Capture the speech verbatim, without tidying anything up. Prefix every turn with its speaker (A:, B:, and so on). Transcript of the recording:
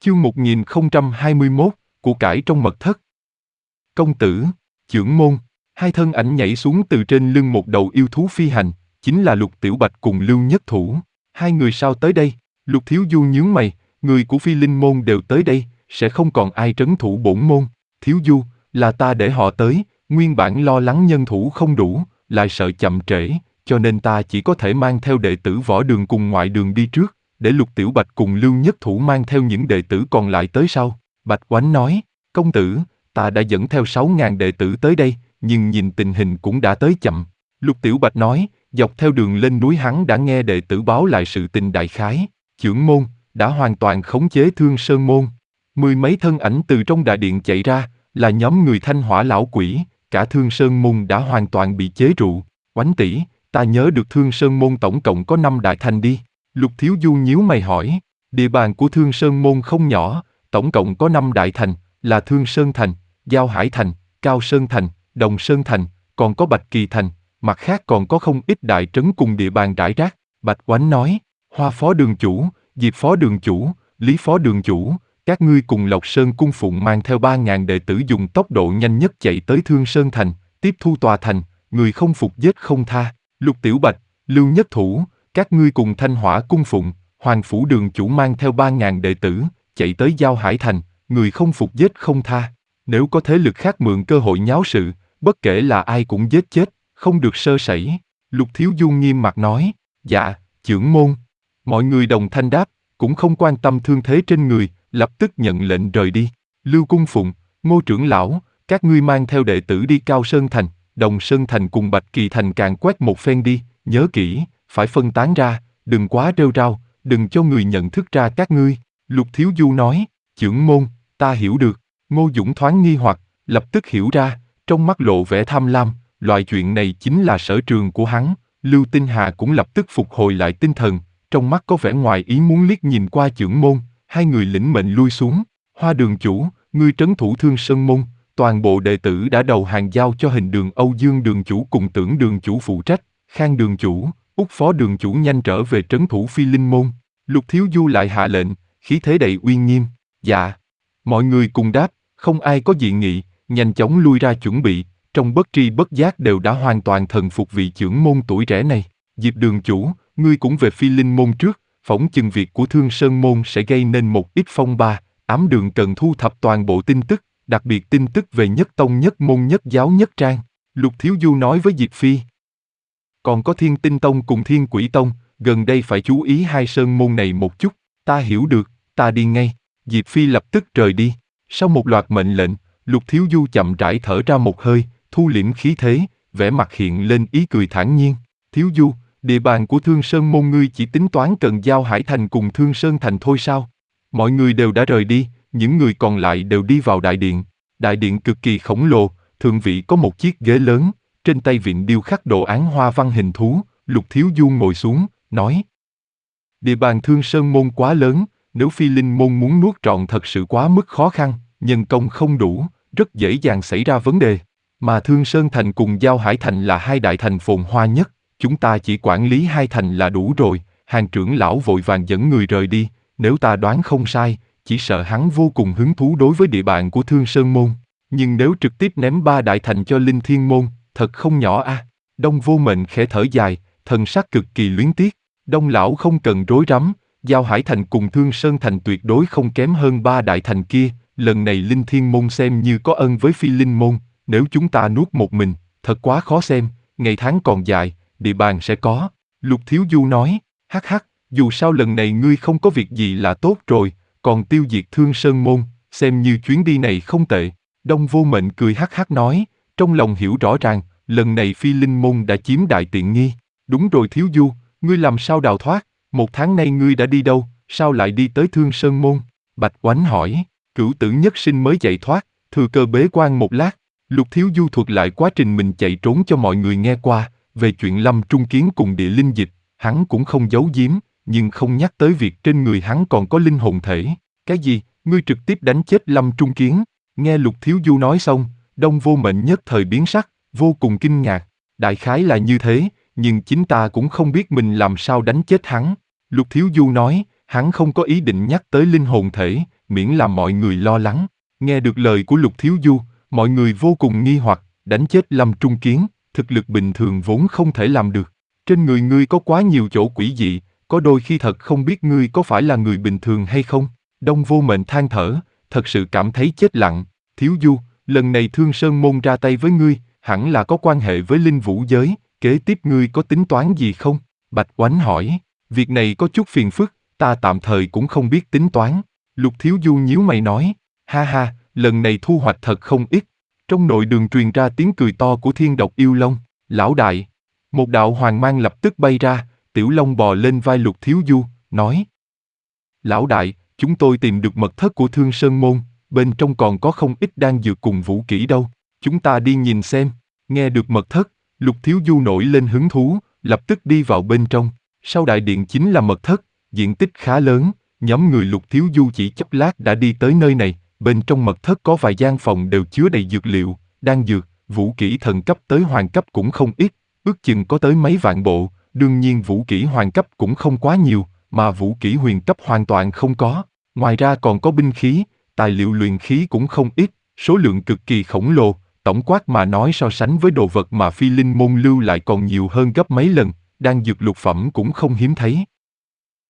A: Chương một nghìn không trăm hai mươi mốt, của cải trong mật thất. Công tử, chưởng môn, hai thân ảnh nhảy xuống từ trên lưng một đầu yêu thú phi hành, chính là Lục Tiểu Bạch cùng Lưu Nhất Thủ. Hai người sao tới đây? Lục Thiếu Du nhướng mày, người của Phi Linh môn đều tới đây, sẽ không còn ai trấn thủ bổn môn. Thiếu Du, là ta để họ tới, nguyên bản lo lắng nhân thủ không đủ, lại sợ chậm trễ, cho nên ta chỉ có thể mang theo đệ tử Võ Đường cùng Ngoại Đường đi trước, để Lục Tiểu Bạch cùng Lưu Nhất Thủ mang theo những đệ tử còn lại tới sau. Bạch Oánh nói, công tử, ta đã dẫn theo sáu ngàn đệ tử tới đây, nhưng nhìn tình hình cũng đã tới chậm. Lục Tiểu Bạch nói, dọc theo đường lên núi hắn đã nghe đệ tử báo lại sự tình đại khái. Chưởng môn đã hoàn toàn khống chế Thương Sơn môn. Mười mấy thân ảnh từ trong đại điện chạy ra, là nhóm người Thanh Hỏa lão quỷ, cả Thương Sơn môn đã hoàn toàn bị chế trụ. Oánh tỷ, ta nhớ được Thương Sơn môn tổng cộng có năm đại thành đi. Lục Thiếu Du nhíu mày hỏi, địa bàn của Thương Sơn môn không nhỏ, tổng cộng có năm đại thành, là Thương Sơn thành, Giao Hải thành, Cao Sơn thành, Đồng Sơn thành, còn có Bạch Kỳ thành, mặt khác còn có không ít đại trấn cùng địa bàn rải rác. Bạch Oánh nói, Hoa phó đường chủ, Diệp phó đường chủ, Lý phó đường chủ, các ngươi cùng Lộc Sơn cung phụng mang theo ba ngàn đệ tử dùng tốc độ nhanh nhất chạy tới Thương Sơn thành, tiếp thu tòa thành, người không phục giết không tha. Lục Tiểu Bạch, Lưu Nhất Thủ, các ngươi cùng Thanh Hỏa cung phụng, Hoàng phủ đường chủ mang theo ba ngàn đệ tử, chạy tới Giao Hải thành, người không phục giết không tha. Nếu có thế lực khác mượn cơ hội nháo sự, bất kể là ai cũng giết chết, không được sơ sẩy. Lục Thiếu Du nghiêm mặt nói, dạ, chưởng môn. Mọi người đồng thanh đáp, cũng không quan tâm thương thế trên người, lập tức nhận lệnh rời đi. Lưu cung phụng, Ngô trưởng lão, các ngươi mang theo đệ tử đi Cao Sơn thành, Đồng Sơn thành cùng Bạch Kỳ thành càn quét một phen đi, nhớ kỹ, phải phân tán ra, đừng quá rêu rao, đừng cho người nhận thức ra các ngươi. Lục Thiếu Du nói, chưởng môn, ta hiểu được. Ngô Dũng thoáng nghi hoặc, lập tức hiểu ra, trong mắt lộ vẻ tham lam, loại chuyện này chính là sở trường của hắn. Lưu Tinh Hà cũng lập tức phục hồi lại tinh thần, trong mắt có vẻ ngoài ý muốn liếc nhìn qua chưởng môn, hai người lĩnh mệnh lui xuống. Hoa đường chủ, ngươi trấn thủ Thương Sơn môn, toàn bộ đệ tử đã đầu hàng giao cho Hình đường Âu Dương đường chủ cùng Tưởng đường chủ phụ trách, Khang đường chủ, Úc phó đường chủ nhanh trở về trấn thủ Phi Linh môn. Lục Thiếu Du lại hạ lệnh, khí thế đầy uy nghiêm. Dạ. Mọi người cùng đáp, không ai có dị nghị, nhanh chóng lui ra chuẩn bị, trong bất tri bất giác đều đã hoàn toàn thần phục vị chưởng môn tuổi trẻ này. Diệp đường chủ, ngươi cũng về Phi Linh môn trước, phỏng chừng việc của Thương Sơn môn sẽ gây nên một ít phong ba, ám đường cần thu thập toàn bộ tin tức, đặc biệt tin tức về nhất tông nhất môn nhất giáo nhất trang. Lục Thiếu Du nói với Diệp Phi. Còn có Thiên Tinh tông cùng Thiên Quỷ tông, gần đây phải chú ý hai sơn môn này một chút. Ta hiểu được, ta đi ngay. Diệp Phi lập tức rời đi. Sau một loạt mệnh lệnh, Lục Thiếu Du chậm rãi thở ra một hơi, thu liễm khí thế, vẻ mặt hiện lên ý cười thản nhiên. Thiếu Du, địa bàn của Thương Sơn môn ngươi chỉ tính toán cần Giao Hải thành cùng Thương Sơn thành thôi sao? Mọi người đều đã rời đi, những người còn lại đều đi vào đại điện. Đại điện cực kỳ khổng lồ, thượng vị có một chiếc ghế lớn, trên tay vịn điêu khắc đồ án hoa văn hình thú. Lục Thiếu Du ngồi xuống, nói: địa bàn Thương Sơn môn quá lớn, nếu Phi Linh môn muốn nuốt trọn thật sự quá mức khó khăn, nhân công không đủ, rất dễ dàng xảy ra vấn đề. Mà Thương Sơn thành cùng Giao Hải thành là hai đại thành phồn hoa nhất, chúng ta chỉ quản lý hai thành là đủ rồi. Hàng trưởng lão vội vàng dẫn người rời đi, nếu ta đoán không sai, chỉ sợ hắn vô cùng hứng thú đối với địa bàn của Thương Sơn môn. Nhưng nếu trực tiếp ném ba đại thành cho Linh Thiên môn, thật không nhỏ a. À. Đông Vô Mệnh khẽ thở dài, thần sắc cực kỳ luyến tiếc. Đông lão không cần rối rắm, Giao Hải thành cùng Thương Sơn thành tuyệt đối không kém hơn ba đại thành kia. Lần này Linh Thiên môn xem như có ân với Phi Linh môn, nếu chúng ta nuốt một mình, thật quá khó xem. Ngày tháng còn dài, địa bàn sẽ có. Lục Thiếu Du nói, hắc hắc, dù sao lần này ngươi không có việc gì là tốt rồi, còn tiêu diệt Thương Sơn môn, xem như chuyến đi này không tệ. Đông Vô Mệnh cười hắc hắc nói, trong lòng hiểu rõ ràng, lần này Phi Linh môn đã chiếm đại tiện nghi. Đúng rồi Thiếu Du, ngươi làm sao đào thoát, một tháng nay ngươi đã đi đâu, sao lại đi tới Thương Sơn môn? Bạch Oánh hỏi, cửu tử nhất sinh mới chạy thoát, thừa cơ bế quan một lát. Lục Thiếu Du thuật lại quá trình mình chạy trốn cho mọi người nghe qua, về chuyện Lâm Trung Kiến cùng địa linh dịch, hắn cũng không giấu giếm, nhưng không nhắc tới việc trên người hắn còn có linh hồn thể. Cái gì, ngươi trực tiếp đánh chết Lâm Trung Kiến? Nghe Lục Thiếu Du nói xong, Đông Vô Mệnh nhất thời biến sắc, vô cùng kinh ngạc. Đại khái là như thế, nhưng chính ta cũng không biết mình làm sao đánh chết hắn. Lục Thiếu Du nói, Hắn không có ý định nhắc tới linh hồn thể, miễn làm mọi người lo lắng. Nghe được lời của Lục Thiếu Du, mọi người vô cùng nghi hoặc, đánh chết Lâm Trung Kiến, thực lực bình thường vốn không thể làm được. Trên người ngươi có quá nhiều chỗ quỷ dị, có đôi khi thật không biết ngươi có phải là người bình thường hay không. Đông Vô Mệnh than thở, thật sự cảm thấy chết lặng. Thiếu Du, lần này Thương Sơn Môn ra tay với ngươi, hẳn là có quan hệ với linh vũ giới, kế tiếp ngươi có tính toán gì không? Bạch Oánh hỏi, việc này có chút phiền phức, ta tạm thời cũng không biết tính toán. Lục Thiếu Du nhíu mày nói, ha ha, lần này thu hoạch thật không ít. Trong nội đường truyền ra tiếng cười to của Thiên Độc Yêu Long, lão đại. Một đạo hoàng mang lập tức bay ra, Tiểu Long bò lên vai Lục Thiếu Du, nói. Lão đại, chúng tôi tìm được mật thất của Thương Sơn Môn, bên trong còn có không ít đan dược cùng vũ kỹ đâu. Chúng ta đi nhìn xem. Nghe được mật thất, Lục Thiếu Du nổi lên hứng thú, lập tức đi vào bên trong. Sau đại điện chính là mật thất, diện tích khá lớn, nhóm người Lục Thiếu Du chỉ chốc lát đã đi tới nơi này. Bên trong mật thất có vài gian phòng đều chứa đầy dược liệu, đan dược, vũ kỹ thần cấp tới hoàng cấp cũng không ít, ước chừng có tới mấy vạn bộ, đương nhiên vũ kỹ hoàng cấp cũng không quá nhiều, mà vũ kỹ huyền cấp hoàn toàn không có. Ngoài ra còn có binh khí, tài liệu luyện khí cũng không ít, số lượng cực kỳ khổng lồ, tổng quát mà nói so sánh với đồ vật mà Phi Linh Môn lưu lại còn nhiều hơn gấp mấy lần, đan dược lục phẩm cũng không hiếm thấy.